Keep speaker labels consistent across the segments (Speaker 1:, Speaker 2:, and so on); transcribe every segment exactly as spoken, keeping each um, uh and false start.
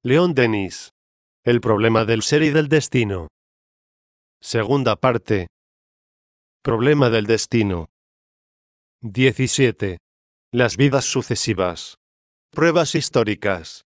Speaker 1: Leon Denis. El problema del ser y del destino. Segunda parte. Problema del destino. diecisiete. Las vidas sucesivas. Pruebas históricas.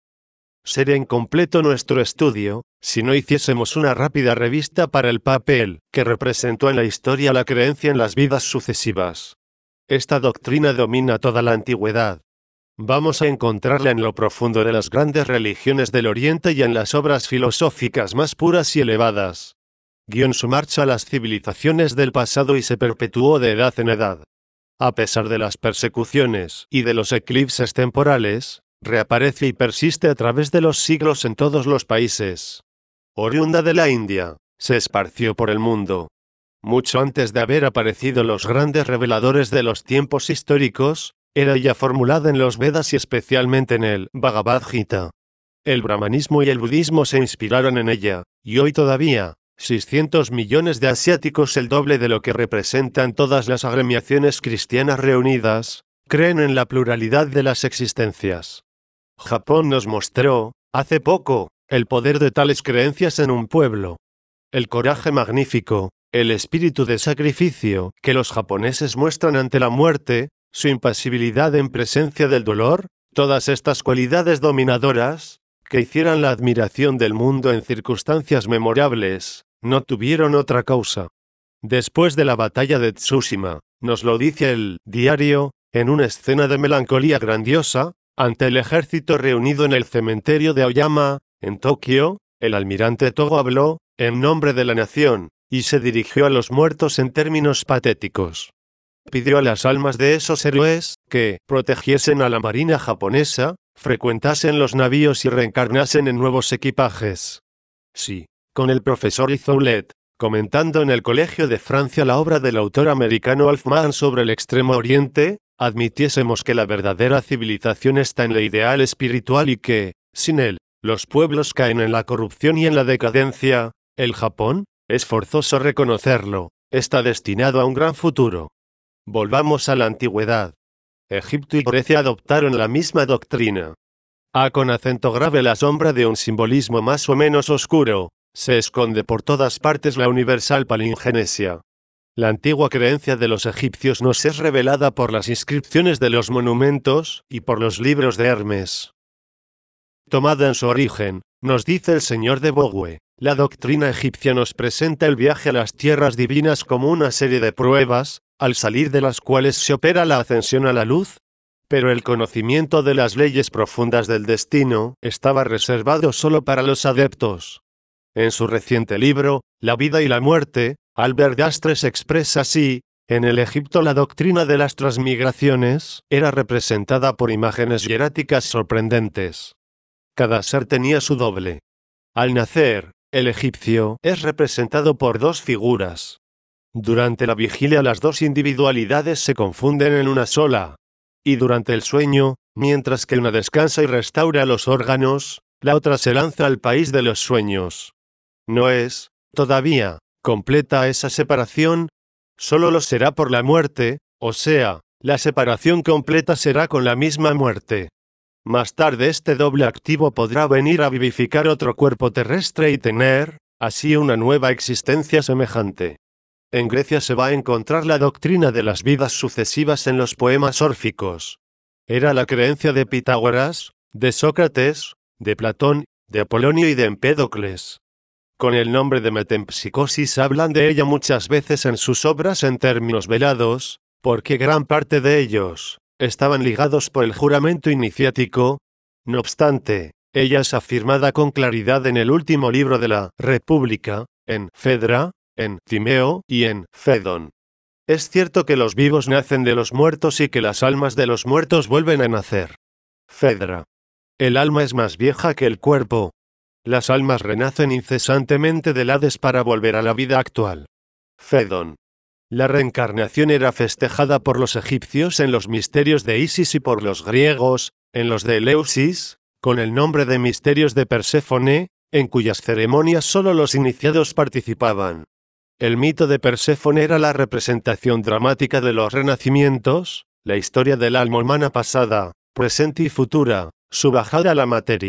Speaker 1: Sería incompleto nuestro estudio, si no hiciésemos una rápida revista para el papel que representó en la historia la creencia en las vidas sucesivas. Esta doctrina domina toda la antigüedad. Vamos a encontrarla en lo profundo de las grandes religiones del Oriente y en las obras filosóficas más puras y elevadas. Guió su marcha a las civilizaciones del pasado y se perpetuó de edad en edad. A pesar de las persecuciones y de los eclipses temporales, reaparece y persiste a través de los siglos en todos los países. Oriunda de la India, se esparció por el mundo. Mucho antes de haber aparecido los grandes reveladores de los tiempos históricos, era ya formulada en los Vedas y especialmente en el Bhagavad Gita. El brahmanismo y el budismo se inspiraron en ella, y hoy todavía, seiscientos millones de asiáticos, el doble de lo que representan todas las agremiaciones cristianas reunidas, creen en la pluralidad de las existencias. Japón nos mostró, hace poco, el poder de tales creencias en un pueblo. El coraje magnífico, el espíritu de sacrificio que los japoneses muestran ante la muerte, su impasibilidad en presencia del dolor, todas estas cualidades dominadoras, que hicieran la admiración del mundo en circunstancias memorables, no tuvieron otra causa. Después de la batalla de Tsushima, nos lo dice el diario, en una escena de melancolía grandiosa, ante el ejército reunido en el cementerio de Aoyama, en Tokio, el almirante Togo habló, en nombre de la nación, y se dirigió a los muertos en términos patéticos. Pidió a las almas de esos héroes que protegiesen a la marina japonesa, frecuentasen los navíos y reencarnasen en nuevos equipajes. Sí, con el profesor Izoulet, comentando en el Colegio de Francia la obra del autor americano Alf Mann sobre el Extremo Oriente, admitiésemos que la verdadera civilización está en el ideal espiritual y que, sin él, los pueblos caen en la corrupción y en la decadencia, el Japón, es forzoso reconocerlo, está destinado a un gran futuro. Volvamos a la antigüedad. Egipto y Grecia adoptaron la misma doctrina. A con acento grave la sombra de un simbolismo más o menos oscuro, se esconde por todas partes la universal palingenesia. La antigua creencia de los egipcios nos es revelada por las inscripciones de los monumentos y por los libros de Hermes. Tomada en su origen, nos dice el señor de Bogue, la doctrina egipcia nos presenta el viaje a las tierras divinas como una serie de pruebas, al salir de las cuales se opera la ascensión a la luz, pero el conocimiento de las leyes profundas del destino estaba reservado solo para los adeptos. En su reciente libro, La vida y la muerte, Albert Dastres expresa así: en el Egipto la doctrina de las transmigraciones era representada por imágenes hieráticas sorprendentes. Cada ser tenía su doble. Al nacer, el egipcio es representado por dos figuras. Durante la vigilia las dos individualidades se confunden en una sola. Y durante el sueño, mientras que una descansa y restaura los órganos, la otra se lanza al país de los sueños. No es, todavía, completa esa separación, solo lo será por la muerte, o sea, la separación completa será con la misma muerte. Más tarde este doble activo podrá venir a vivificar otro cuerpo terrestre y tener, así, una nueva existencia semejante. En Grecia se va a encontrar la doctrina de las vidas sucesivas en los poemas órficos. Era la creencia de Pitágoras, de Sócrates, de Platón, de Apolonio y de Empédocles. Con el nombre de metempsicosis hablan de ella muchas veces en sus obras en términos velados, porque gran parte de ellos estaban ligados por el juramento iniciático. No obstante, ella es afirmada con claridad en el último libro de la República, en Fedra, en Timeo y en Fedón. Es cierto que los vivos nacen de los muertos y que las almas de los muertos vuelven a nacer. Fedra. El alma es más vieja que el cuerpo. Las almas renacen incesantemente del Hades para volver a la vida actual. Fedón. La reencarnación era festejada por los egipcios en los misterios de Isis y por los griegos, en los de Eleusis, con el nombre de misterios de Perséfone, en cuyas ceremonias solo los iniciados participaban. El mito de Perséfone era la representación dramática de los renacimientos, la historia del alma humana pasada, presente y futura, su bajada a la materia,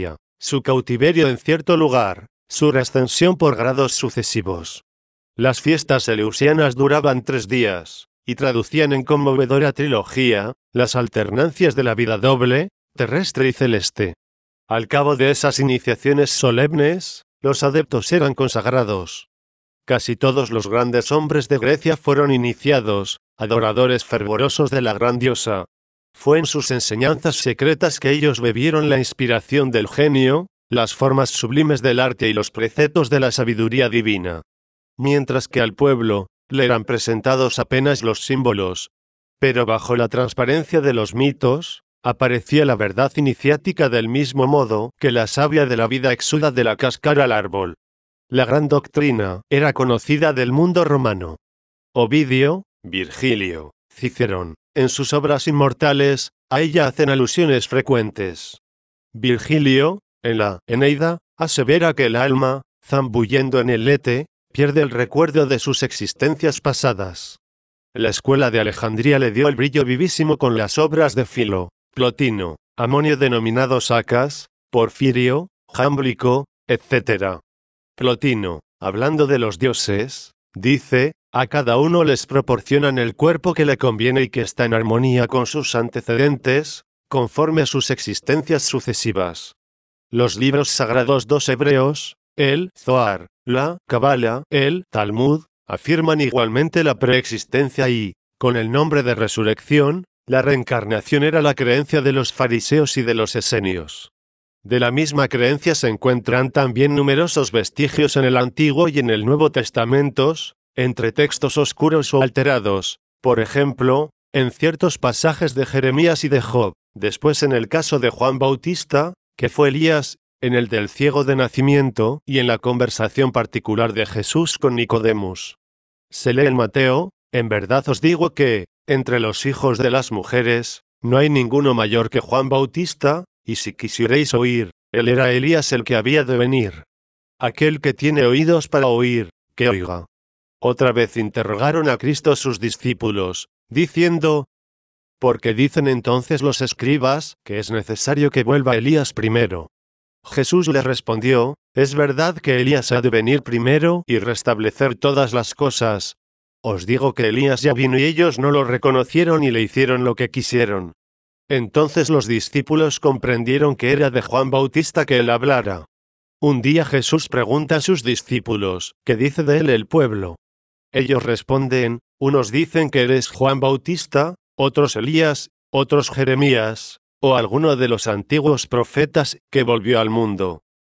Speaker 1: su cautiverio en cierto lugar, su reascensión por grados sucesivos. Las fiestas eleusianas duraban tres días, y traducían en conmovedora trilogía, las alternancias de la vida doble, terrestre y celeste. Al cabo de esas iniciaciones solemnes, los adeptos eran consagrados. Casi todos los grandes hombres de Grecia fueron iniciados, adoradores fervorosos de la gran diosa. Fue en sus enseñanzas secretas que ellos bebieron la inspiración del genio, las formas sublimes del arte y los preceptos de la sabiduría divina. Mientras que al pueblo, le eran presentados apenas los símbolos. Pero bajo la transparencia de los mitos, aparecía la verdad iniciática del mismo modo que la savia de la vida exuda de la cáscara al árbol. La gran doctrina era conocida del mundo romano. Ovidio, Virgilio, Cicerón, en sus obras inmortales, a ella hacen alusiones frecuentes. Virgilio, en la Eneida, asevera que el alma, zambullendo en el Lete, pierde el recuerdo de sus existencias pasadas. La escuela de Alejandría le dio el brillo vivísimo con las obras de Filo, Plotino, Amonio denominado Sacas, Porfirio, Jámblico, etcétera. Plotino, hablando de los dioses, dice, a cada uno les proporcionan el cuerpo que le conviene y que está en armonía con sus antecedentes, conforme a sus existencias sucesivas. Los libros sagrados dos hebreos, el Zohar, la Kabbalah, el Talmud, afirman igualmente la preexistencia y, con el nombre de resurrección, la reencarnación era la creencia de los fariseos y de los esenios. De la misma creencia se encuentran también numerosos vestigios en el Antiguo y en el Nuevo Testamentos, entre textos oscuros o alterados, por ejemplo, en ciertos pasajes de Jeremías y de Job, después en el caso de Juan Bautista, que fue Elías, en el del ciego de nacimiento y en la conversación particular de Jesús con Nicodemus. Se lee en Mateo, en verdad os digo que, entre los hijos de las mujeres, no hay ninguno mayor que Juan Bautista, y si quisierais oír, él era Elías el que había de venir. Aquel que tiene oídos para oír, que oiga. Otra vez interrogaron a Cristo sus discípulos, diciendo, ¿por qué dicen entonces los escribas que es necesario que vuelva Elías primero? Jesús les respondió, es verdad que Elías ha de venir primero y restablecer todas las cosas. Os digo que Elías ya vino y ellos no lo reconocieron y le hicieron lo que quisieron. Entonces los discípulos comprendieron que era de Juan Bautista que él hablara. Un día Jesús pregunta a sus discípulos, ¿qué dice de él el pueblo? Ellos responden, unos dicen que eres Juan Bautista, otros Elías, otros Jeremías, o alguno de los antiguos profetas que volvió al mundo.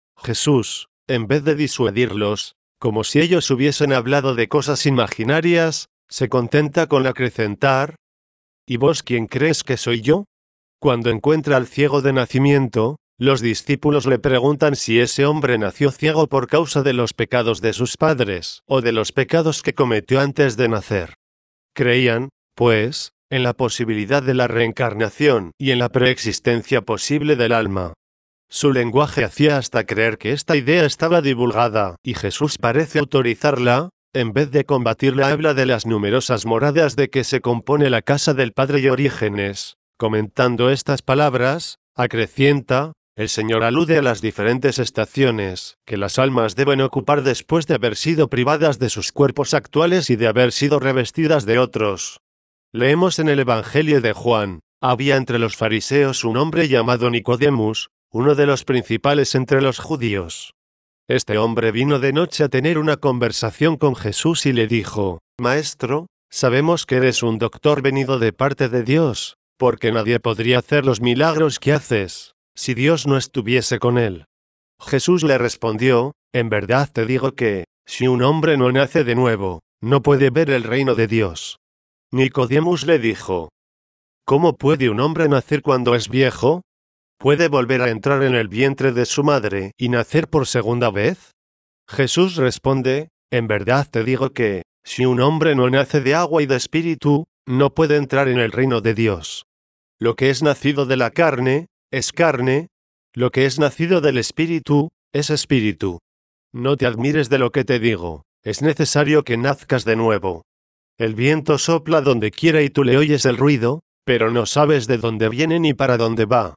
Speaker 1: Jesús, en vez de disuadirlos, como si ellos hubiesen hablado de cosas imaginarias, se contenta con acrecentar, ¿y vos quién crees que soy yo? Cuando encuentra al ciego de nacimiento, los discípulos le preguntan si ese hombre nació ciego por causa de los pecados de sus padres, o de los pecados que cometió antes de nacer. Creían, pues, en la posibilidad de la reencarnación y en la preexistencia posible del alma. Su lenguaje hacía hasta creer que esta idea estaba divulgada, y Jesús parece autorizarla, en vez de combatirla habla de las numerosas moradas de que se compone la casa del Padre y Orígenes. Comentando estas palabras, acrecienta, el Señor alude a las diferentes estaciones que las almas deben ocupar después de haber sido privadas de sus cuerpos actuales y de haber sido revestidas de otros. Leemos en el Evangelio de Juan, había entre los fariseos un hombre llamado Nicodemus, uno de los principales entre los judíos. Este hombre vino de noche a tener una conversación con Jesús y le dijo, Maestro, sabemos que eres un doctor venido de parte de Dios, porque nadie podría hacer los milagros que haces, si Dios no estuviese con él. Jesús le respondió, en verdad te digo que, si un hombre no nace de nuevo, no puede ver el reino de Dios. Nicodemus le dijo, ¿cómo puede un hombre nacer cuando es viejo? ¿Puede volver a entrar en el vientre de su madre y nacer por segunda vez? Jesús responde, en verdad te digo que, si un hombre no nace de agua y de espíritu, no puede entrar en el reino de Dios. Lo que es nacido de la carne, es carne, lo que es nacido del espíritu, es espíritu. No te admires de lo que te digo, es necesario que nazcas de nuevo. El viento sopla donde quiera y tú le oyes el ruido, pero no sabes de dónde viene ni para dónde va.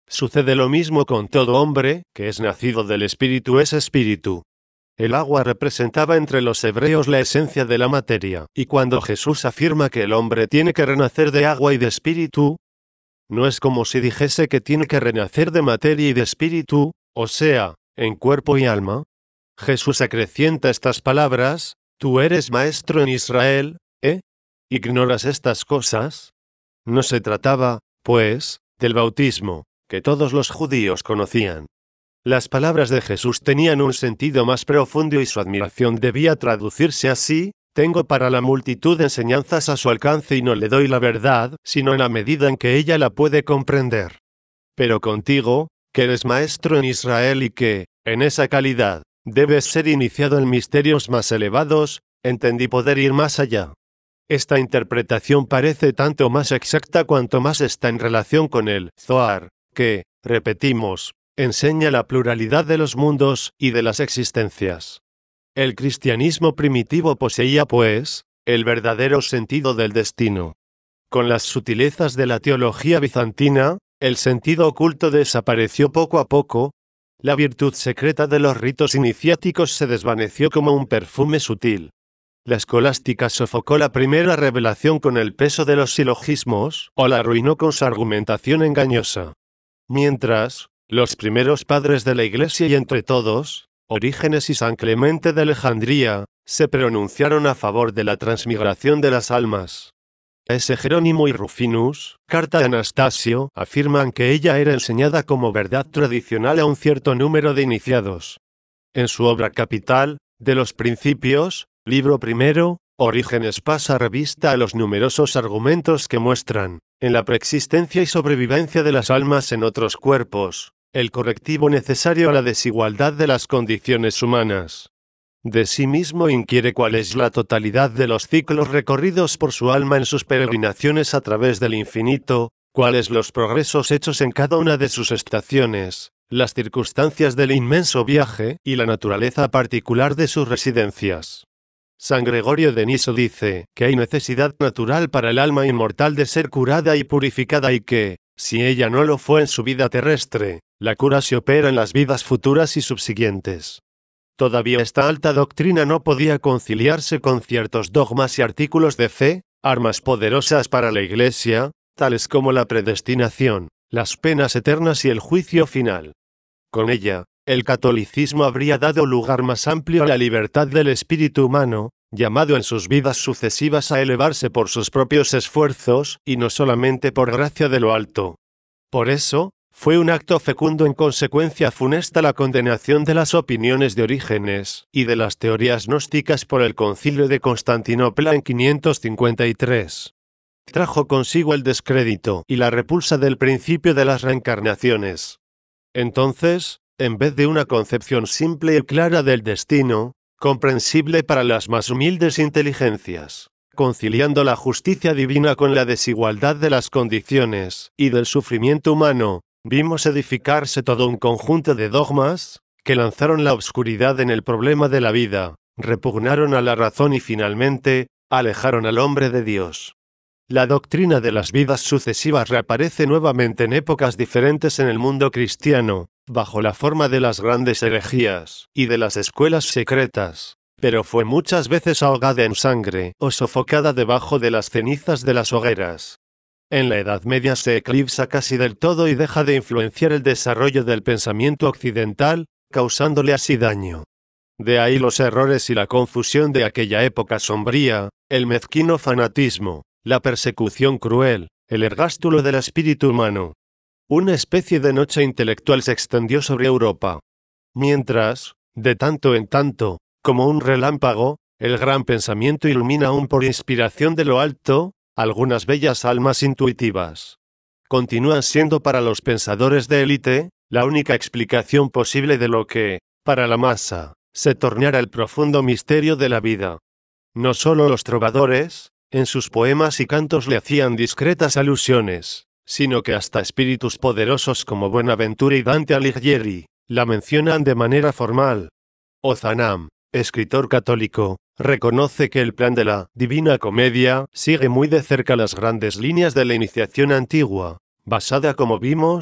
Speaker 1: Sucede lo mismo con todo hombre, que es nacido del Espíritu es Espíritu. El agua representaba entre los hebreos la esencia de la materia, y cuando Jesús afirma que el hombre tiene que renacer de agua y de espíritu, no es como si dijese que tiene que renacer de materia y de espíritu, o sea, en cuerpo y alma. Jesús acrecienta estas palabras: tú eres maestro en Israel, ¿eh? ¿Ignoras estas cosas? No se trataba, pues, del bautismo, que todos los judíos conocían. Las palabras de Jesús tenían un sentido más profundo y su admiración debía traducirse así: tengo para la multitud enseñanzas a su alcance y no le doy la verdad, sino en la medida en que ella la puede comprender. Pero contigo, que eres maestro en Israel y que, en esa calidad, debes ser iniciado en misterios más elevados, entendí poder ir más allá. Esta interpretación parece tanto más exacta cuanto más está en relación con el Zohar, que, repetimos, enseña la pluralidad de los mundos y de las existencias. El cristianismo primitivo poseía, pues, el verdadero sentido del destino. Con las sutilezas de la teología bizantina, el sentido oculto desapareció poco a poco. La virtud secreta de los ritos iniciáticos se desvaneció como un perfume sutil. La escolástica sofocó la primera revelación con el peso de los silogismos, o la arruinó con su argumentación engañosa. Mientras, los primeros padres de la Iglesia y entre todos, Orígenes y San Clemente de Alejandría, se pronunciaron a favor de la transmigración de las almas. S. Jerónimo y Rufinus, carta de Anastasio, afirman que ella era enseñada como verdad tradicional a un cierto número de iniciados. En su obra capital, De los Principios, libro primero, Orígenes pasa revista a los numerosos argumentos que muestran, en la preexistencia y sobrevivencia de las almas en otros cuerpos, el correctivo necesario a la desigualdad de las condiciones humanas. De sí mismo inquiere cuál es la totalidad de los ciclos recorridos por su alma en sus peregrinaciones a través del infinito, cuáles los progresos hechos en cada una de sus estaciones, las circunstancias del inmenso viaje y la naturaleza particular de sus residencias. San Gregorio de Niso dice que hay necesidad natural para el alma inmortal de ser curada y purificada y que, si ella no lo fue en su vida terrestre, la cura se opera en las vidas futuras y subsiguientes. Todavía esta alta doctrina no podía conciliarse con ciertos dogmas y artículos de fe, armas poderosas para la Iglesia, tales como la predestinación, las penas eternas y el juicio final. Con ella, el catolicismo habría dado lugar más amplio a la libertad del espíritu humano, llamado en sus vidas sucesivas a elevarse por sus propios esfuerzos, y no solamente por gracia de lo alto. Por eso, fue un acto fecundo en consecuencia funesta la condenación de las opiniones de Orígenes y de las teorías gnósticas por el Concilio de Constantinopla en quinientos cincuenta y tres. Trajo consigo el descrédito y la repulsa del principio de las reencarnaciones. Entonces, en vez de una concepción simple y clara del destino, comprensible para las más humildes inteligencias, conciliando la justicia divina con la desigualdad de las condiciones y del sufrimiento humano, vimos edificarse todo un conjunto de dogmas, que lanzaron la obscuridad en el problema de la vida, repugnaron a la razón y finalmente, alejaron al hombre de Dios. La doctrina de las vidas sucesivas reaparece nuevamente en épocas diferentes en el mundo cristiano, bajo la forma de las grandes herejías y de las escuelas secretas, pero fue muchas veces ahogada en sangre o sofocada debajo de las cenizas de las hogueras. En la Edad Media se eclipsa casi del todo y deja de influenciar el desarrollo del pensamiento occidental, causándole así daño. De ahí los errores y la confusión de aquella época sombría, el mezquino fanatismo, la persecución cruel, el ergástulo del espíritu humano. Una especie de noche intelectual se extendió sobre Europa. Mientras, de tanto en tanto, como un relámpago, el gran pensamiento ilumina aún por inspiración de lo alto, algunas bellas almas intuitivas. Continúan siendo para los pensadores de élite, la única explicación posible de lo que, para la masa, se tornara el profundo misterio de la vida. No solo los trovadores, en sus poemas y cantos le hacían discretas alusiones, sino que hasta espíritus poderosos como Buenaventura y Dante Alighieri, la mencionan de manera formal. Ozanam, escritor católico, reconoce que el plan de la Divina Comedia sigue muy de cerca las grandes líneas de la iniciación antigua, basada como vimos,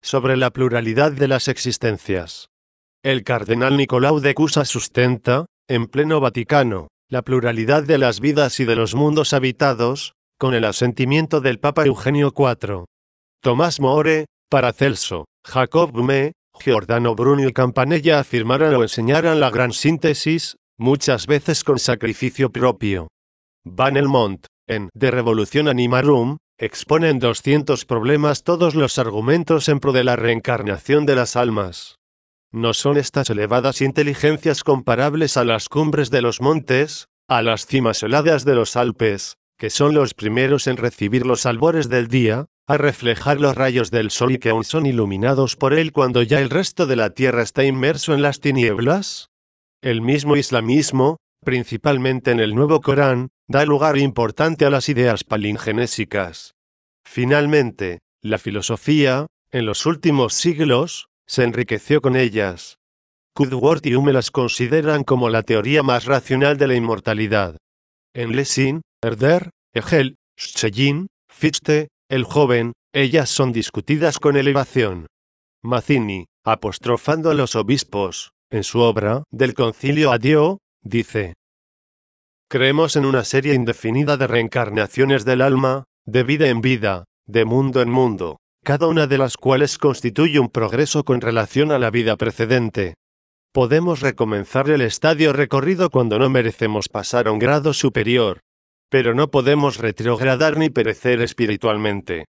Speaker 1: sobre la pluralidad de las existencias. El cardenal Nicolau de Cusa sustenta, en pleno Vaticano, la pluralidad de las vidas y de los mundos habitados, con el asentimiento del Papa Eugenio cuarto. Tomás More, Paracelso, Jacob Böhme, Giordano Bruno y Campanella afirmaran o enseñaran la gran síntesis, muchas veces con sacrificio propio. Van Helmont, en De Revolution Animarum, expone en doscientos problemas todos los argumentos en pro de la reencarnación de las almas. ¿No son estas elevadas inteligencias comparables a las cumbres de los montes, a las cimas heladas de los Alpes, que son los primeros en recibir los albores del día, a reflejar los rayos del sol y que aún son iluminados por él cuando ya el resto de la tierra está inmerso en las tinieblas? El mismo islamismo, principalmente en el Nuevo Corán, da lugar importante a las ideas palingenésicas. Finalmente, la filosofía, en los últimos siglos, se enriqueció con ellas. Woodward y Hume las consideran como la teoría más racional de la inmortalidad. En Lessing, Herder, Hegel, Schelling, Fichte, el joven, ellas son discutidas con elevación. Mazzini, apostrofando a los obispos, en su obra, Del Concilio a Dio, dice: creemos en una serie indefinida de reencarnaciones del alma, de vida en vida, de mundo en mundo, cada una de las cuales constituye un progreso con relación a la vida precedente. Podemos recomenzar el estadio recorrido cuando no merecemos pasar a un grado superior, pero no podemos retrogradar ni perecer espiritualmente.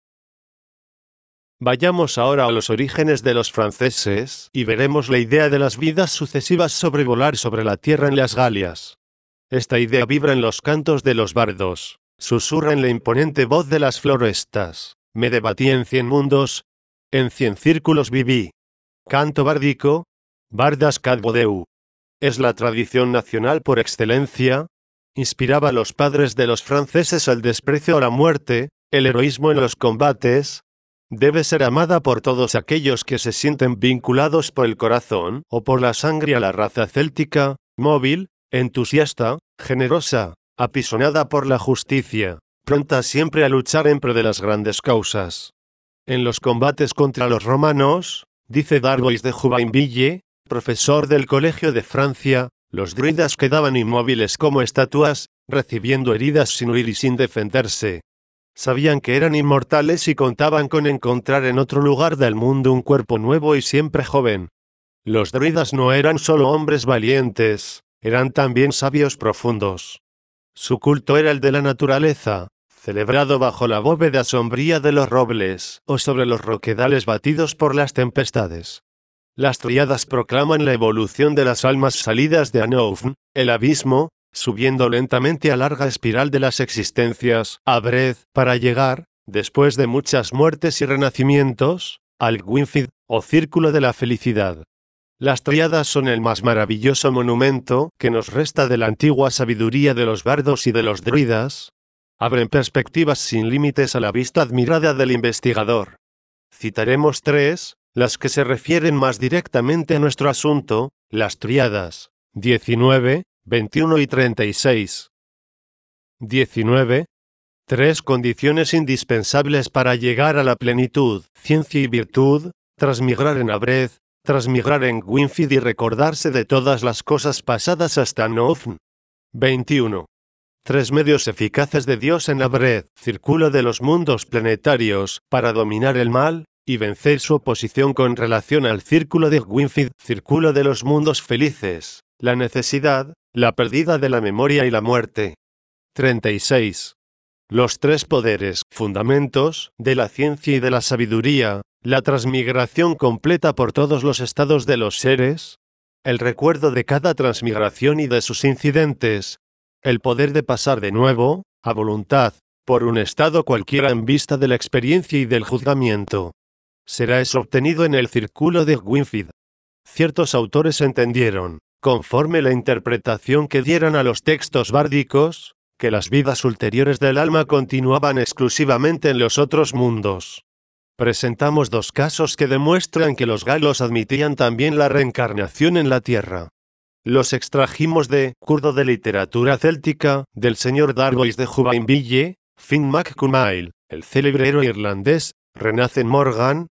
Speaker 1: Vayamos ahora a los orígenes de los franceses, y veremos la idea de las vidas sucesivas sobrevolar sobre la tierra en las Galias. Esta idea vibra en los cantos de los bardos, susurra en la imponente voz de las florestas. Me debatí en cien mundos, en cien círculos viví. Canto bárdico, Bardas Cat Bodeu. Es la tradición nacional por excelencia. Inspiraba a los padres de los franceses el desprecio a la muerte, el heroísmo en los combates. Debe ser amada por todos aquellos que se sienten vinculados por el corazón o por la sangre a la raza céltica, móvil, entusiasta, generosa, apisonada por la justicia, pronta siempre a luchar en pro de las grandes causas. En los combates contra los romanos, dice Darbois de Joinville, profesor del Colegio de Francia, los druidas quedaban inmóviles como estatuas, recibiendo heridas sin huir y sin defenderse. Sabían que eran inmortales y contaban con encontrar en otro lugar del mundo un cuerpo nuevo y siempre joven. Los druidas no eran solo hombres valientes, eran también sabios profundos. Su culto era el de la naturaleza, celebrado bajo la bóveda sombría de los robles o sobre los roquedales batidos por las tempestades. Las tríadas proclaman la evolución de las almas salidas de Anoufn, el abismo, subiendo lentamente a larga espiral de las existencias, a Breth, para llegar, después de muchas muertes y renacimientos, al Gwynfith, o círculo de la felicidad. Las tríadas son el más maravilloso monumento que nos resta de la antigua sabiduría de los bardos y de los druidas. Abren perspectivas sin límites a la vista admirada del investigador. Citaremos tres, las que se refieren más directamente a nuestro asunto, las tríadas, diecinueve, veintiuno y treinta y seis. diecinueve. Tres condiciones indispensables para llegar a la plenitud, ciencia y virtud, transmigrar en Abreth, transmigrar en Gwynfith y recordarse de todas las cosas pasadas hasta Anoufn. veintiuno. Tres medios eficaces de Dios en Abreth, círculo de los mundos planetarios, para dominar el mal y vencer su oposición con relación al círculo de Gwynfith, círculo de los mundos felices, la necesidad, la pérdida de la memoria y la muerte. treinta y seis. Los tres poderes, fundamentos, de la ciencia y de la sabiduría, la transmigración completa por todos los estados de los seres, el recuerdo de cada transmigración y de sus incidentes, el poder de pasar de nuevo, a voluntad, por un estado cualquiera en vista de la experiencia y del juzgamiento. Será eso obtenido en el círculo de Gwynfith. Ciertos autores entendieron, conforme la interpretación que dieran a los textos bárdicos, que las vidas ulteriores del alma continuaban exclusivamente en los otros mundos. Presentamos dos casos que demuestran que los galos admitían también la reencarnación en la tierra. Los extrajimos de Curdo de Literatura Céltica, del señor Darbois de Joinville, Finn MacCumaill, el célebre héroe irlandés, Renacen Morgan,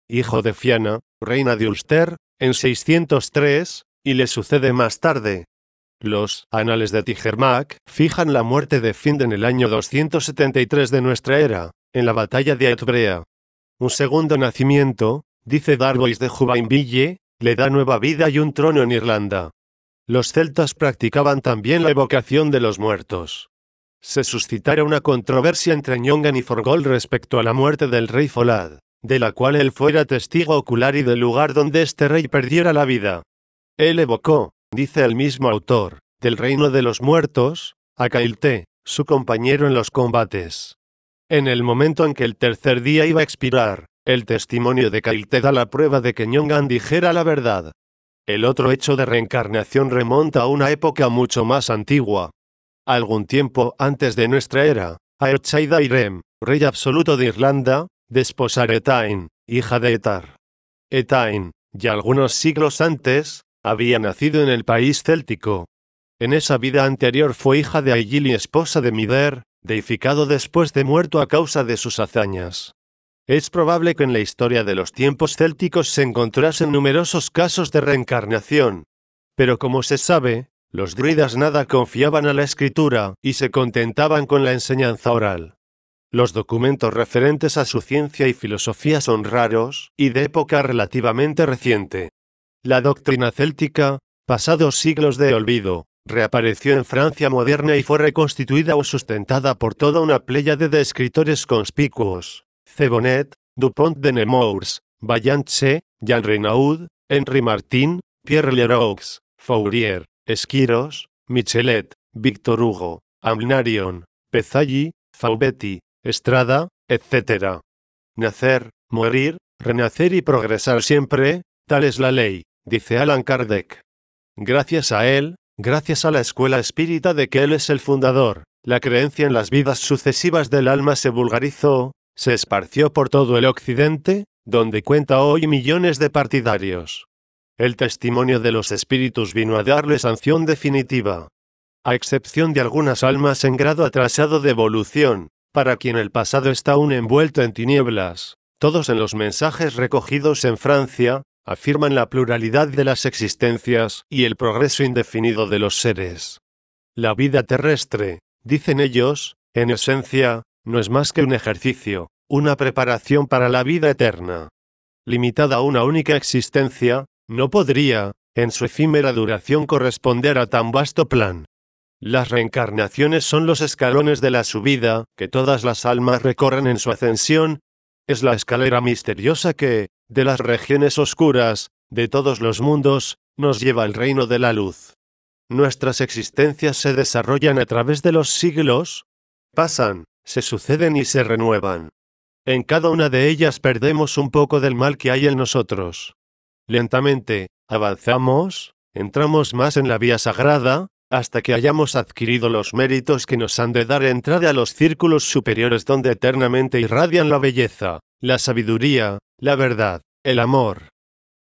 Speaker 1: hijo de Fianna, reina de Ulster, en seiscientos tres, y le sucede más tarde. Los Anales de Tigermac fijan la muerte de Find en el año doscientos setenta y tres de nuestra era, en la batalla de Aetbrea. Un segundo nacimiento, dice Darbois de Jubainville, le da nueva vida y un trono en Irlanda. Los celtas practicaban también la evocación de los muertos. Se suscitara una controversia entre Ñongan y Forgol respecto a la muerte del rey Folad, de la cual él fuera testigo ocular y del lugar donde este rey perdiera la vida. Él evocó, dice el mismo autor, del reino de los muertos, a Cailté, su compañero en los combates. En el momento en que el tercer día iba a expirar, el testimonio de Cailté da la prueba de que Ñongan dijera la verdad. El otro hecho de reencarnación remonta a una época mucho más antigua. Algún tiempo antes de nuestra era, Aerchaida Irem, rey absoluto de Irlanda, desposara Etain, hija de Etar. Etain, ya algunos siglos antes, había nacido en el país céltico. En esa vida anterior fue hija de Aigil y esposa de Mider, deificado después de muerto a causa de sus hazañas. Es probable que en la historia de los tiempos célticos se encontrasen numerosos casos de reencarnación. Pero como se sabe, los druidas nada confiaban a la escritura y se contentaban con la enseñanza oral. Los documentos referentes a su ciencia y filosofía son raros y de época relativamente reciente. La doctrina céltica, pasados siglos de olvido, reapareció en Francia moderna y fue reconstituida o sustentada por toda una pléyade de escritores conspicuos: Thibonnet, Dupont de Nemours, Vaillanche, Jean Renaud, Henri Martin, Pierre Leroux, Fourier, Esquiros, Michelet, Victor Hugo, Amnarion, Pezzagli, Faubetti, Estrada, etcétera. Nacer, morir, renacer y progresar siempre, tal es la ley, dice Allan Kardec. Gracias a él, gracias a la escuela espírita de que él es el fundador, la creencia en las vidas sucesivas del alma se vulgarizó, se esparció por todo el occidente, donde cuenta hoy millones de partidarios. El testimonio de los espíritus vino a darle sanción definitiva. A excepción de algunas almas en grado atrasado de evolución, para quien el pasado está aún envuelto en tinieblas, todos en los mensajes recogidos en Francia, afirman la pluralidad de las existencias y el progreso indefinido de los seres. La vida terrestre, dicen ellos, en esencia, no es más que un ejercicio, una preparación para la vida eterna. Limitada a una única existencia, no podría, en su efímera duración, corresponder a tan vasto plan. Las reencarnaciones son los escalones de la subida que todas las almas recorren en su ascensión. Es la escalera misteriosa que, de las regiones oscuras, de todos los mundos, nos lleva al reino de la luz. Nuestras existencias se desarrollan a través de los siglos, pasan, se suceden y se renuevan. En cada una de ellas perdemos un poco del mal que hay en nosotros. Lentamente, avanzamos, entramos más en la vía sagrada, hasta que hayamos adquirido los méritos que nos han de dar entrada a los círculos superiores donde eternamente irradian la belleza, la sabiduría, la verdad, el amor.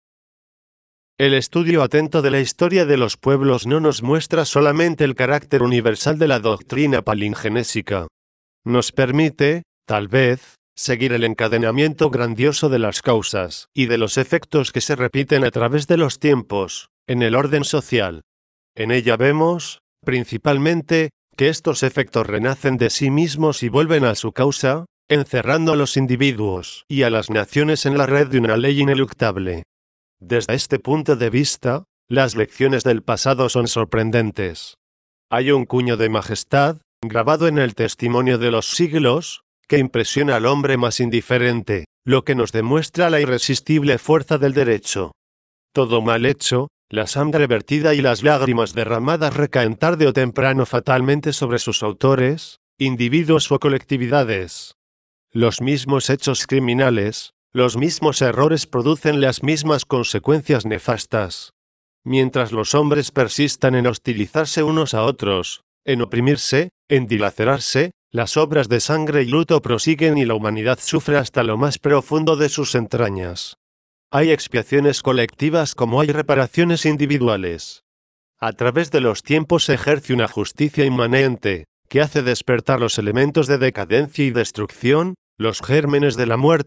Speaker 1: El estudio atento de la historia de los pueblos no nos muestra solamente el carácter universal de la doctrina palingenésica. Nos permite, tal vez, seguir el encadenamiento grandioso de las causas y de los efectos que se repiten a través de los tiempos, en el orden social. En ella vemos, principalmente, que estos efectos renacen de sí mismos y vuelven a su causa, encerrando a los individuos y a las naciones en la red de una ley ineluctable. Desde este punto de vista, las lecciones del pasado son sorprendentes. Hay un cuño de majestad, grabado en el testimonio de los siglos, que impresiona al hombre más indiferente, lo que nos demuestra la irresistible fuerza del derecho. Todo mal hecho, la sangre vertida y las lágrimas derramadas recaen tarde o temprano fatalmente sobre sus autores, individuos o colectividades. Los mismos hechos criminales, los mismos errores producen las mismas consecuencias nefastas. Mientras los hombres persistan en hostilizarse unos a otros, en oprimirse, en dilacerarse, las obras de sangre y luto prosiguen y la humanidad sufre hasta lo más profundo de sus entrañas. Hay expiaciones colectivas como hay reparaciones individuales. A través de los tiempos se ejerce una justicia inmanente, que hace despertar los elementos de decadencia y destrucción, los gérmenes de la muerte,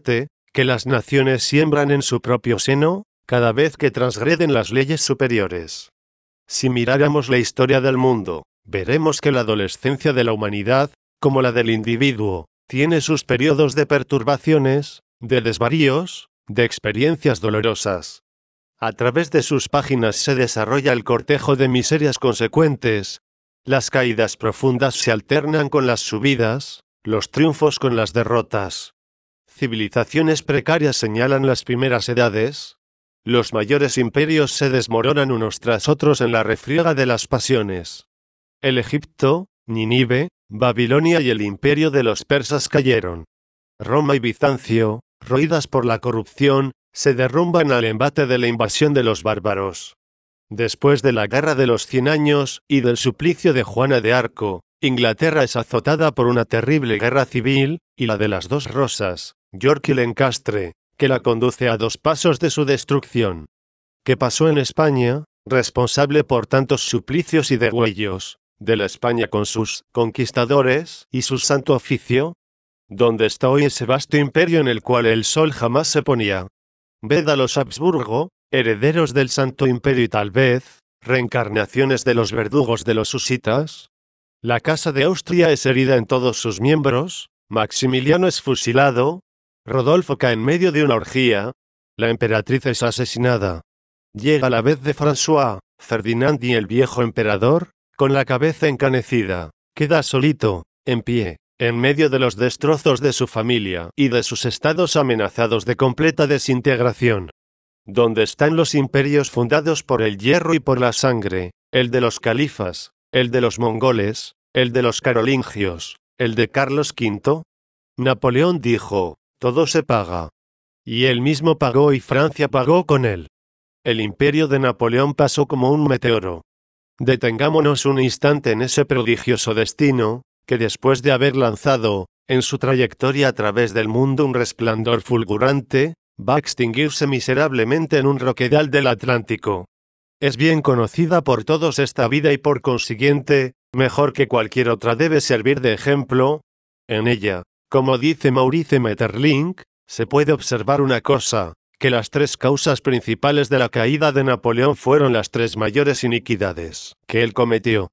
Speaker 1: que las naciones siembran en su propio seno, cada vez que transgreden las leyes superiores. Si miráramos la historia del mundo, veremos que la adolescencia de la humanidad, como la del individuo, tiene sus periodos de perturbaciones, de desvaríos, de experiencias dolorosas. A través de sus páginas se desarrolla el cortejo de miserias consecuentes. Las caídas profundas se alternan con las subidas, los triunfos con las derrotas. Civilizaciones precarias señalan las primeras edades. Los mayores imperios se desmoronan unos tras otros en la refriega de las pasiones. El Egipto, Nínive, Babilonia y el imperio de los persas cayeron. Roma y Bizancio, roídas por la corrupción, se derrumban al embate de la invasión de los bárbaros. Después de la Guerra de los Cien Años y del suplicio de Juana de Arco, Inglaterra es azotada por una terrible guerra civil, y la de las dos rosas, York y Lencastre, que la conduce a dos pasos de su destrucción. ¿Qué pasó en España, responsable por tantos suplicios y degüellos, de la España con sus conquistadores y su santo oficio? ¿Dónde está hoy ese vasto imperio en el cual el sol jamás se ponía? Ved a los Habsburgo, herederos del Santo Imperio y tal vez, reencarnaciones de los verdugos de los husitas. La Casa de Austria es herida en todos sus miembros, Maximiliano es fusilado, Rodolfo cae en medio de una orgía, la emperatriz es asesinada. Llega la vez de François, Ferdinand y el viejo emperador, con la cabeza encanecida, queda solito, en pie, en medio de los destrozos de su familia y de sus estados amenazados de completa desintegración. ¿Dónde están los imperios fundados por el hierro y por la sangre, el de los califas, el de los mongoles, el de los carolingios, el de Carlos quinto? Napoleón dijo, todo se paga. Y él mismo pagó y Francia pagó con él. El imperio de Napoleón pasó como un meteoro. Detengámonos un instante en ese prodigioso destino, que después de haber lanzado, en su trayectoria a través del mundo un resplandor fulgurante, va a extinguirse miserablemente en un roquedal del Atlántico. Es bien conocida por todos esta vida y por consiguiente, mejor que cualquier otra debe servir de ejemplo. En ella, como dice Maurice Maeterlinck, se puede observar una cosa, que las tres causas principales de la caída de Napoleón fueron las tres mayores iniquidades que él cometió.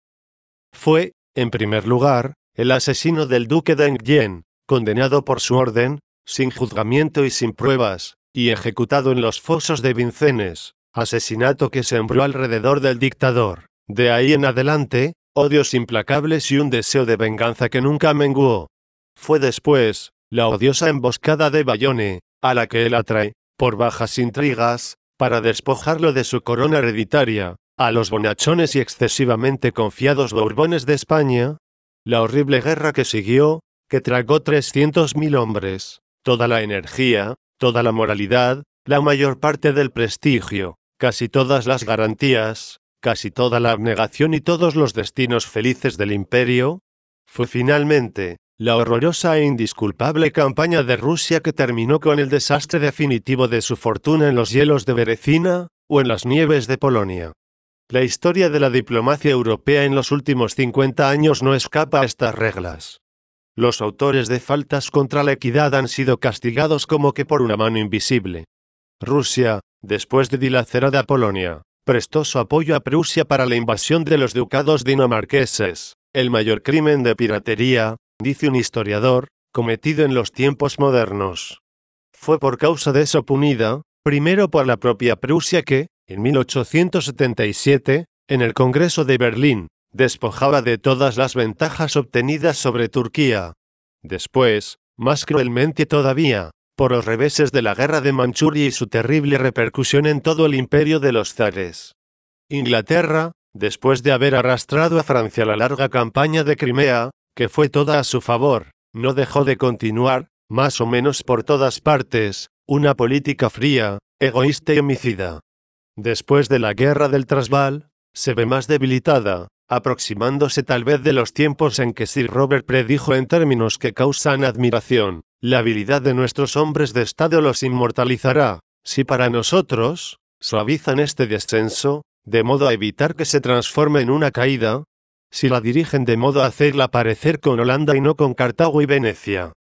Speaker 1: Fue, en primer lugar, el asesino del duque de Enghien, condenado por su orden, sin juzgamiento y sin pruebas, y ejecutado en los fosos de Vincennes, asesinato que sembró alrededor del dictador, de ahí en adelante, odios implacables y un deseo de venganza que nunca menguó. Fue después, la odiosa emboscada de Bayonne, a la que él atrae, por bajas intrigas, para despojarlo de su corona hereditaria, a los bonachones y excesivamente confiados Borbones de España, la horrible guerra que siguió, que tragó trescientos mil hombres, toda la energía, toda la moralidad, la mayor parte del prestigio, casi todas las garantías, casi toda la abnegación y todos los destinos felices del imperio, fue finalmente, la horrorosa e indisculpable campaña de Rusia que terminó con el desastre definitivo de su fortuna en los hielos de Berecina, o en las nieves de Polonia. La historia de la diplomacia europea en los últimos cincuenta años no escapa a estas reglas. Los autores de faltas contra la equidad han sido castigados como que por una mano invisible. Rusia, después de dilacerada Polonia, prestó su apoyo a Prusia para la invasión de los ducados dinamarqueses, el mayor crimen de piratería, dice un historiador, cometido en los tiempos modernos. Fue por causa de eso punida, primero por la propia Prusia que, en mil ochocientos setenta y siete, en el Congreso de Berlín, despojaba de todas las ventajas obtenidas sobre Turquía. Después, más cruelmente todavía, por los reveses de la guerra de Manchuria y su terrible repercusión en todo el imperio de los zares. Inglaterra, después de haber arrastrado a Francia la larga campaña de Crimea, que fue toda a su favor, no dejó de continuar, más o menos por todas partes, una política fría, egoísta y homicida. Después de la guerra del Transvaal, se ve más debilitada, aproximándose tal vez de los tiempos en que Sir Robert predijo en términos que causan admiración, la habilidad de nuestros hombres de Estado los inmortalizará, si para nosotros, suavizan este descenso, de modo a evitar que se transforme en una caída, si la dirigen de modo a hacerla parecer con Holanda y no con Cartago y Venecia.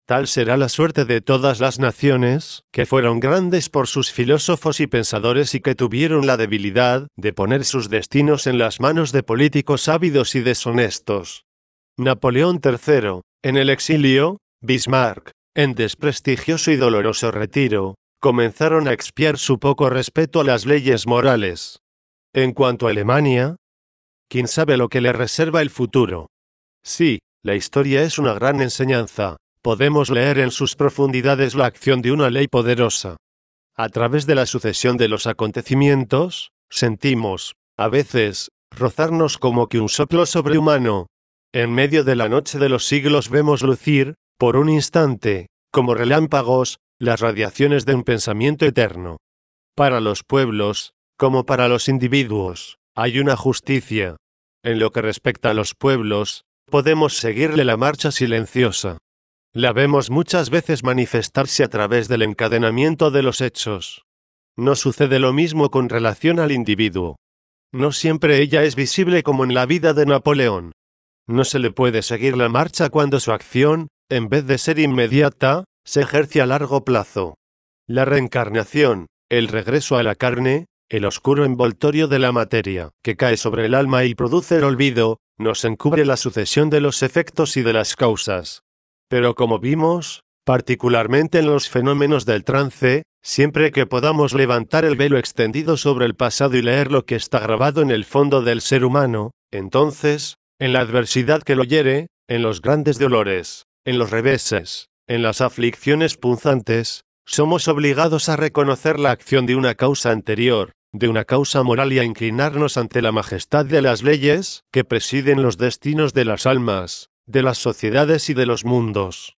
Speaker 1: Tal será la suerte de todas las naciones, que fueron grandes por sus filósofos y pensadores y que tuvieron la debilidad de poner sus destinos en las manos de políticos ávidos y deshonestos. Napoleón tercero, en el exilio, Bismarck, en desprestigioso y doloroso retiro, comenzaron a expiar su poco respeto a las leyes morales. En cuanto a Alemania, ¿quién sabe lo que le reserva el futuro? Sí, la historia es una gran enseñanza. Podemos leer en sus profundidades la acción de una ley poderosa. A través de la sucesión de los acontecimientos, sentimos, a veces, rozarnos como que un soplo sobrehumano. En medio de la noche de los siglos vemos lucir, por un instante, como relámpagos, las radiaciones de un pensamiento eterno. Para los pueblos, como para los individuos, hay una justicia. En lo que respecta a los pueblos, podemos seguirle la marcha silenciosa. La vemos muchas veces manifestarse a través del encadenamiento de los hechos. No sucede lo mismo con relación al individuo. No siempre ella es visible como en la vida de Napoleón. No se le puede seguir la marcha cuando su acción, en vez de ser inmediata, se ejerce a largo plazo. La reencarnación, el regreso a la carne, el oscuro envoltorio de la materia, que cae sobre el alma y produce el olvido, nos encubre la sucesión de los efectos y de las causas. Pero como vimos, particularmente en los fenómenos del trance, siempre que podamos levantar el velo extendido sobre el pasado y leer lo que está grabado en el fondo del ser humano, entonces, en la adversidad que lo hiere, en los grandes dolores, en los reveses, en las aflicciones punzantes, somos obligados a reconocer la acción de una causa anterior, de una causa moral y a inclinarnos ante la majestad de las leyes que presiden los destinos de las almas, de las sociedades y de los mundos.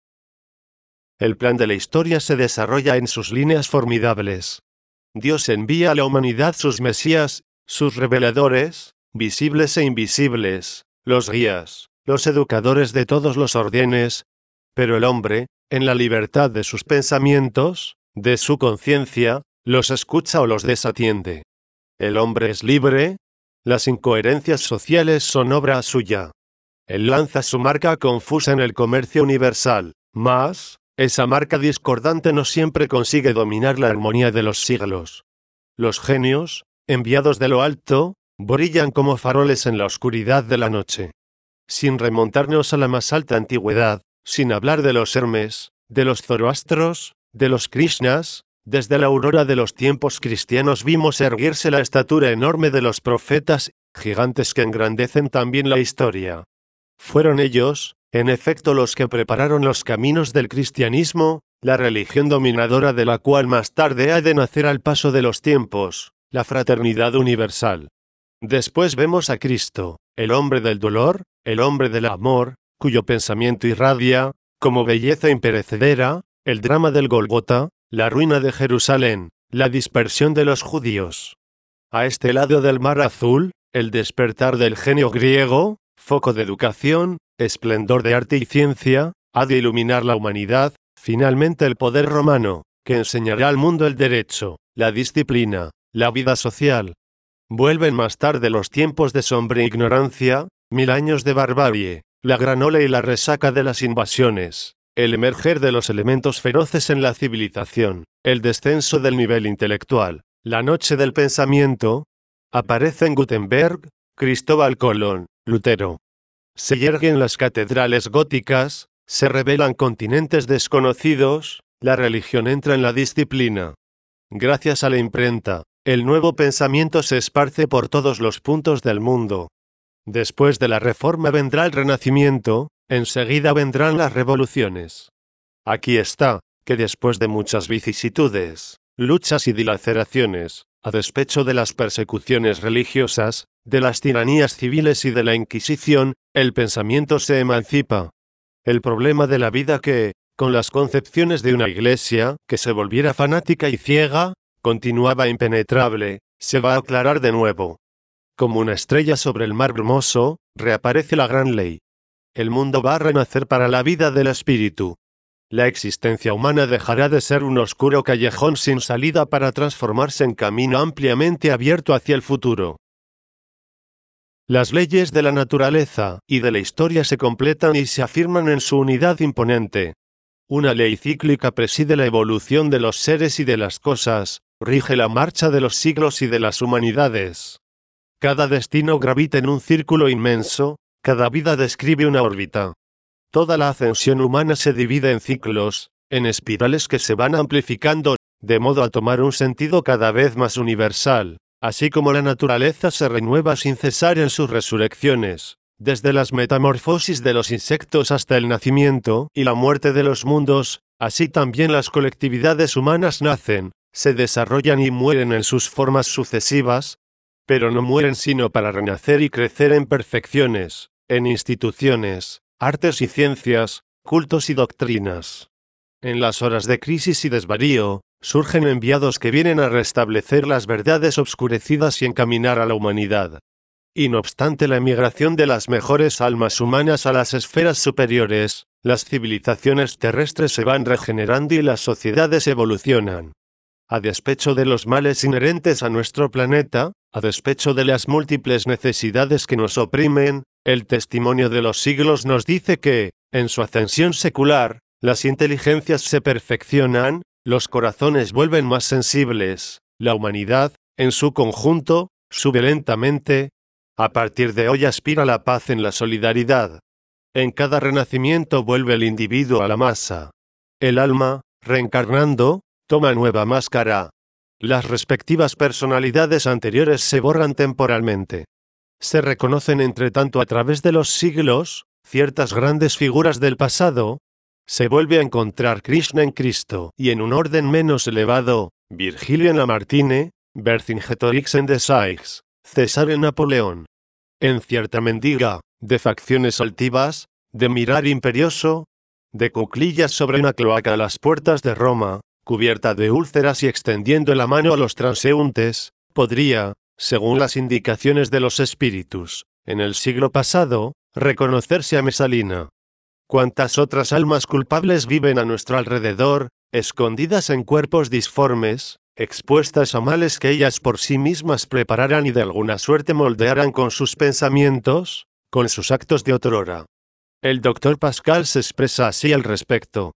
Speaker 1: El plan de la historia se desarrolla en sus líneas formidables. Dios envía a la humanidad sus mesías, sus reveladores, visibles e invisibles, los guías, los educadores de todos los órdenes, pero el hombre, en la libertad de sus pensamientos, de su conciencia, los escucha o los desatiende. El hombre es libre, las incoherencias sociales son obra suya. Él lanza su marca confusa en el comercio universal, mas, esa marca discordante no siempre consigue dominar la armonía de los siglos. Los genios, enviados de lo alto, brillan como faroles en la oscuridad de la noche. Sin remontarnos a la más alta antigüedad, sin hablar de los Hermes, de los Zoroastros, de los Krishnas, desde la aurora de los tiempos cristianos vimos erguirse la estatura enorme de los profetas, gigantes que engrandecen también la historia. Fueron ellos, en efecto, los que prepararon los caminos del cristianismo, la religión dominadora de la cual más tarde ha de nacer al paso de los tiempos, la fraternidad universal. Después vemos a Cristo, el hombre del dolor, el hombre del amor, cuyo pensamiento irradia, como belleza imperecedera, el drama del Gólgota, la ruina de Jerusalén, la dispersión de los judíos. A este lado del mar azul, el despertar del genio griego, foco de educación, esplendor de arte y ciencia, ha de iluminar la humanidad, finalmente el poder romano, que enseñará al mundo el derecho, la disciplina, la vida social. Vuelven más tarde los tiempos de sombra e ignorancia, mil años de barbarie, la gran ola y la resaca de las invasiones, el emerger de los elementos feroces en la civilización, el descenso del nivel intelectual, la noche del pensamiento. Aparecen Gutenberg, Cristóbal Colón, Lutero. Se yerguen las catedrales góticas, se revelan continentes desconocidos, la religión entra en la disciplina. Gracias a la imprenta, el nuevo pensamiento se esparce por todos los puntos del mundo. Después de la Reforma vendrá el Renacimiento, enseguida vendrán las revoluciones. Aquí está, que después de muchas vicisitudes, luchas y dilaceraciones, a despecho de las persecuciones religiosas, de las tiranías civiles y de la Inquisición, el pensamiento se emancipa. El problema de la vida que, con las concepciones de una iglesia que se volviera fanática y ciega, continuaba impenetrable, se va a aclarar de nuevo. Como una estrella sobre el mar brumoso, reaparece la gran ley. El mundo va a renacer para la vida del espíritu. La existencia humana dejará de ser un oscuro callejón sin salida para transformarse en camino ampliamente abierto hacia el futuro. Las leyes de la naturaleza y de la historia se completan y se afirman en su unidad imponente. Una ley cíclica preside la evolución de los seres y de las cosas, rige la marcha de los siglos y de las humanidades. Cada destino gravita en un círculo inmenso, cada vida describe una órbita. Toda la ascensión humana se divide en ciclos, en espirales que se van amplificando, de modo a tomar un sentido cada vez más universal, así como la naturaleza se renueva sin cesar en sus resurrecciones. Desde las metamorfosis de los insectos hasta el nacimiento y la muerte de los mundos, así también las colectividades humanas nacen, se desarrollan y mueren en sus formas sucesivas, pero no mueren sino para renacer y crecer en perfecciones, en instituciones, artes y ciencias, cultos y doctrinas. En las horas de crisis y desvarío, surgen enviados que vienen a restablecer las verdades obscurecidas y encaminar a la humanidad. Y no obstante la emigración de las mejores almas humanas a las esferas superiores, las civilizaciones terrestres se van regenerando y las sociedades evolucionan. A despecho de los males inherentes a nuestro planeta, a despecho de las múltiples necesidades que nos oprimen, el testimonio de los siglos nos dice que, en su ascensión secular, las inteligencias se perfeccionan, los corazones vuelven más sensibles, la humanidad, en su conjunto, sube lentamente. A partir de hoy aspira la paz en la solidaridad. En cada renacimiento vuelve el individuo a la masa. El alma, reencarnando, toma nueva máscara. Las respectivas personalidades anteriores se borran temporalmente. Se reconocen entre tanto a través de los siglos, ciertas grandes figuras del pasado. Se vuelve a encontrar Krishna en Cristo y en un orden menos elevado, Virgilio en Lamartine, Vercingetorix en Desailles, César en Napoleón. En cierta mendiga, de facciones altivas, de mirar imperioso, de cuclillas sobre una cloaca a las puertas de Roma, cubierta de úlceras y extendiendo la mano a los transeúntes, podría, según las indicaciones de los espíritus, en el siglo pasado, reconocerse a Mesalina. Cuántas otras almas culpables viven a nuestro alrededor, escondidas en cuerpos disformes, expuestas a males que ellas por sí mismas prepararan y de alguna suerte moldearan con sus pensamientos, con sus actos de otrora. El doctor Pascal se expresa así al respecto.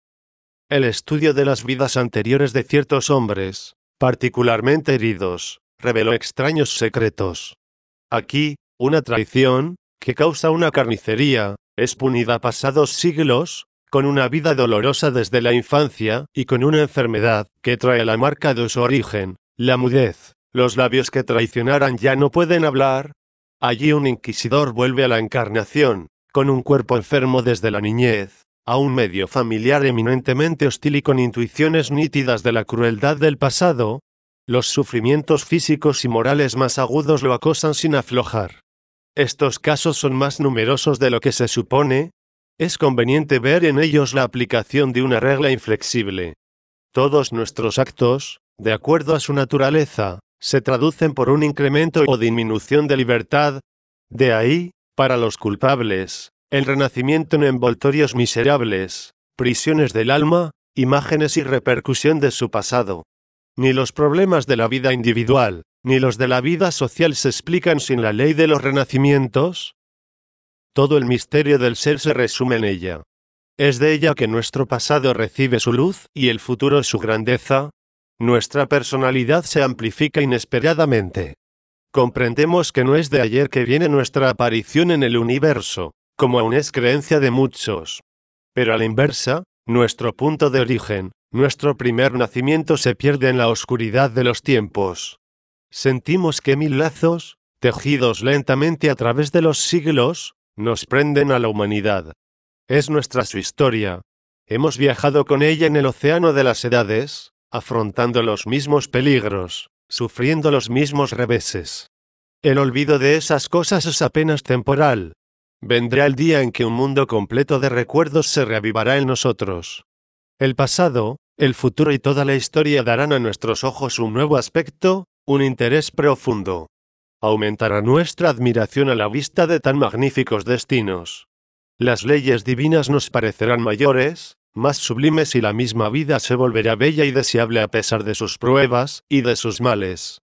Speaker 1: El estudio de las vidas anteriores de ciertos hombres, particularmente heridos, reveló extraños secretos. Aquí, una traición, que causa una carnicería, es punida pasados siglos, con una vida dolorosa desde la infancia, y con una enfermedad, que trae la marca de su origen, la mudez. Los labios que traicionaran ya no pueden hablar. Allí un inquisidor vuelve a la encarnación, con un cuerpo enfermo desde la niñez, a un medio familiar eminentemente hostil y con intuiciones nítidas de la crueldad del pasado. Los sufrimientos físicos y morales más agudos lo acosan sin aflojar. Estos casos son más numerosos de lo que se supone. Es conveniente ver en ellos la aplicación de una regla inflexible. Todos nuestros actos, de acuerdo a su naturaleza, se traducen por un incremento o disminución de libertad. De ahí, para los culpables, el renacimiento en envoltorios miserables, prisiones del alma, imágenes y repercusión de su pasado. Ni los problemas de la vida individual, ni los de la vida social se explican sin la ley de los renacimientos. Todo el misterio del ser se resume en ella. Es de ella que nuestro pasado recibe su luz y el futuro su grandeza. Nuestra personalidad se amplifica inesperadamente. Comprendemos que no es de ayer que viene nuestra aparición en el universo, como aún es creencia de muchos. Pero a la inversa, nuestro punto de origen, nuestro primer nacimiento se pierde en la oscuridad de los tiempos. Sentimos que mil lazos, tejidos lentamente a través de los siglos, nos prenden a la humanidad. Es nuestra su historia. Hemos viajado con ella en el océano de las edades, afrontando los mismos peligros, sufriendo los mismos reveses. El olvido de esas cosas es apenas temporal. Vendrá el día en que un mundo completo de recuerdos se reavivará en nosotros. El pasado, el futuro y toda la historia darán a nuestros ojos un nuevo aspecto, un interés profundo. Aumentará nuestra admiración a la vista de tan magníficos destinos. Las leyes divinas nos parecerán mayores, más sublimes y la misma vida se volverá bella y deseable a pesar de sus pruebas y de sus males.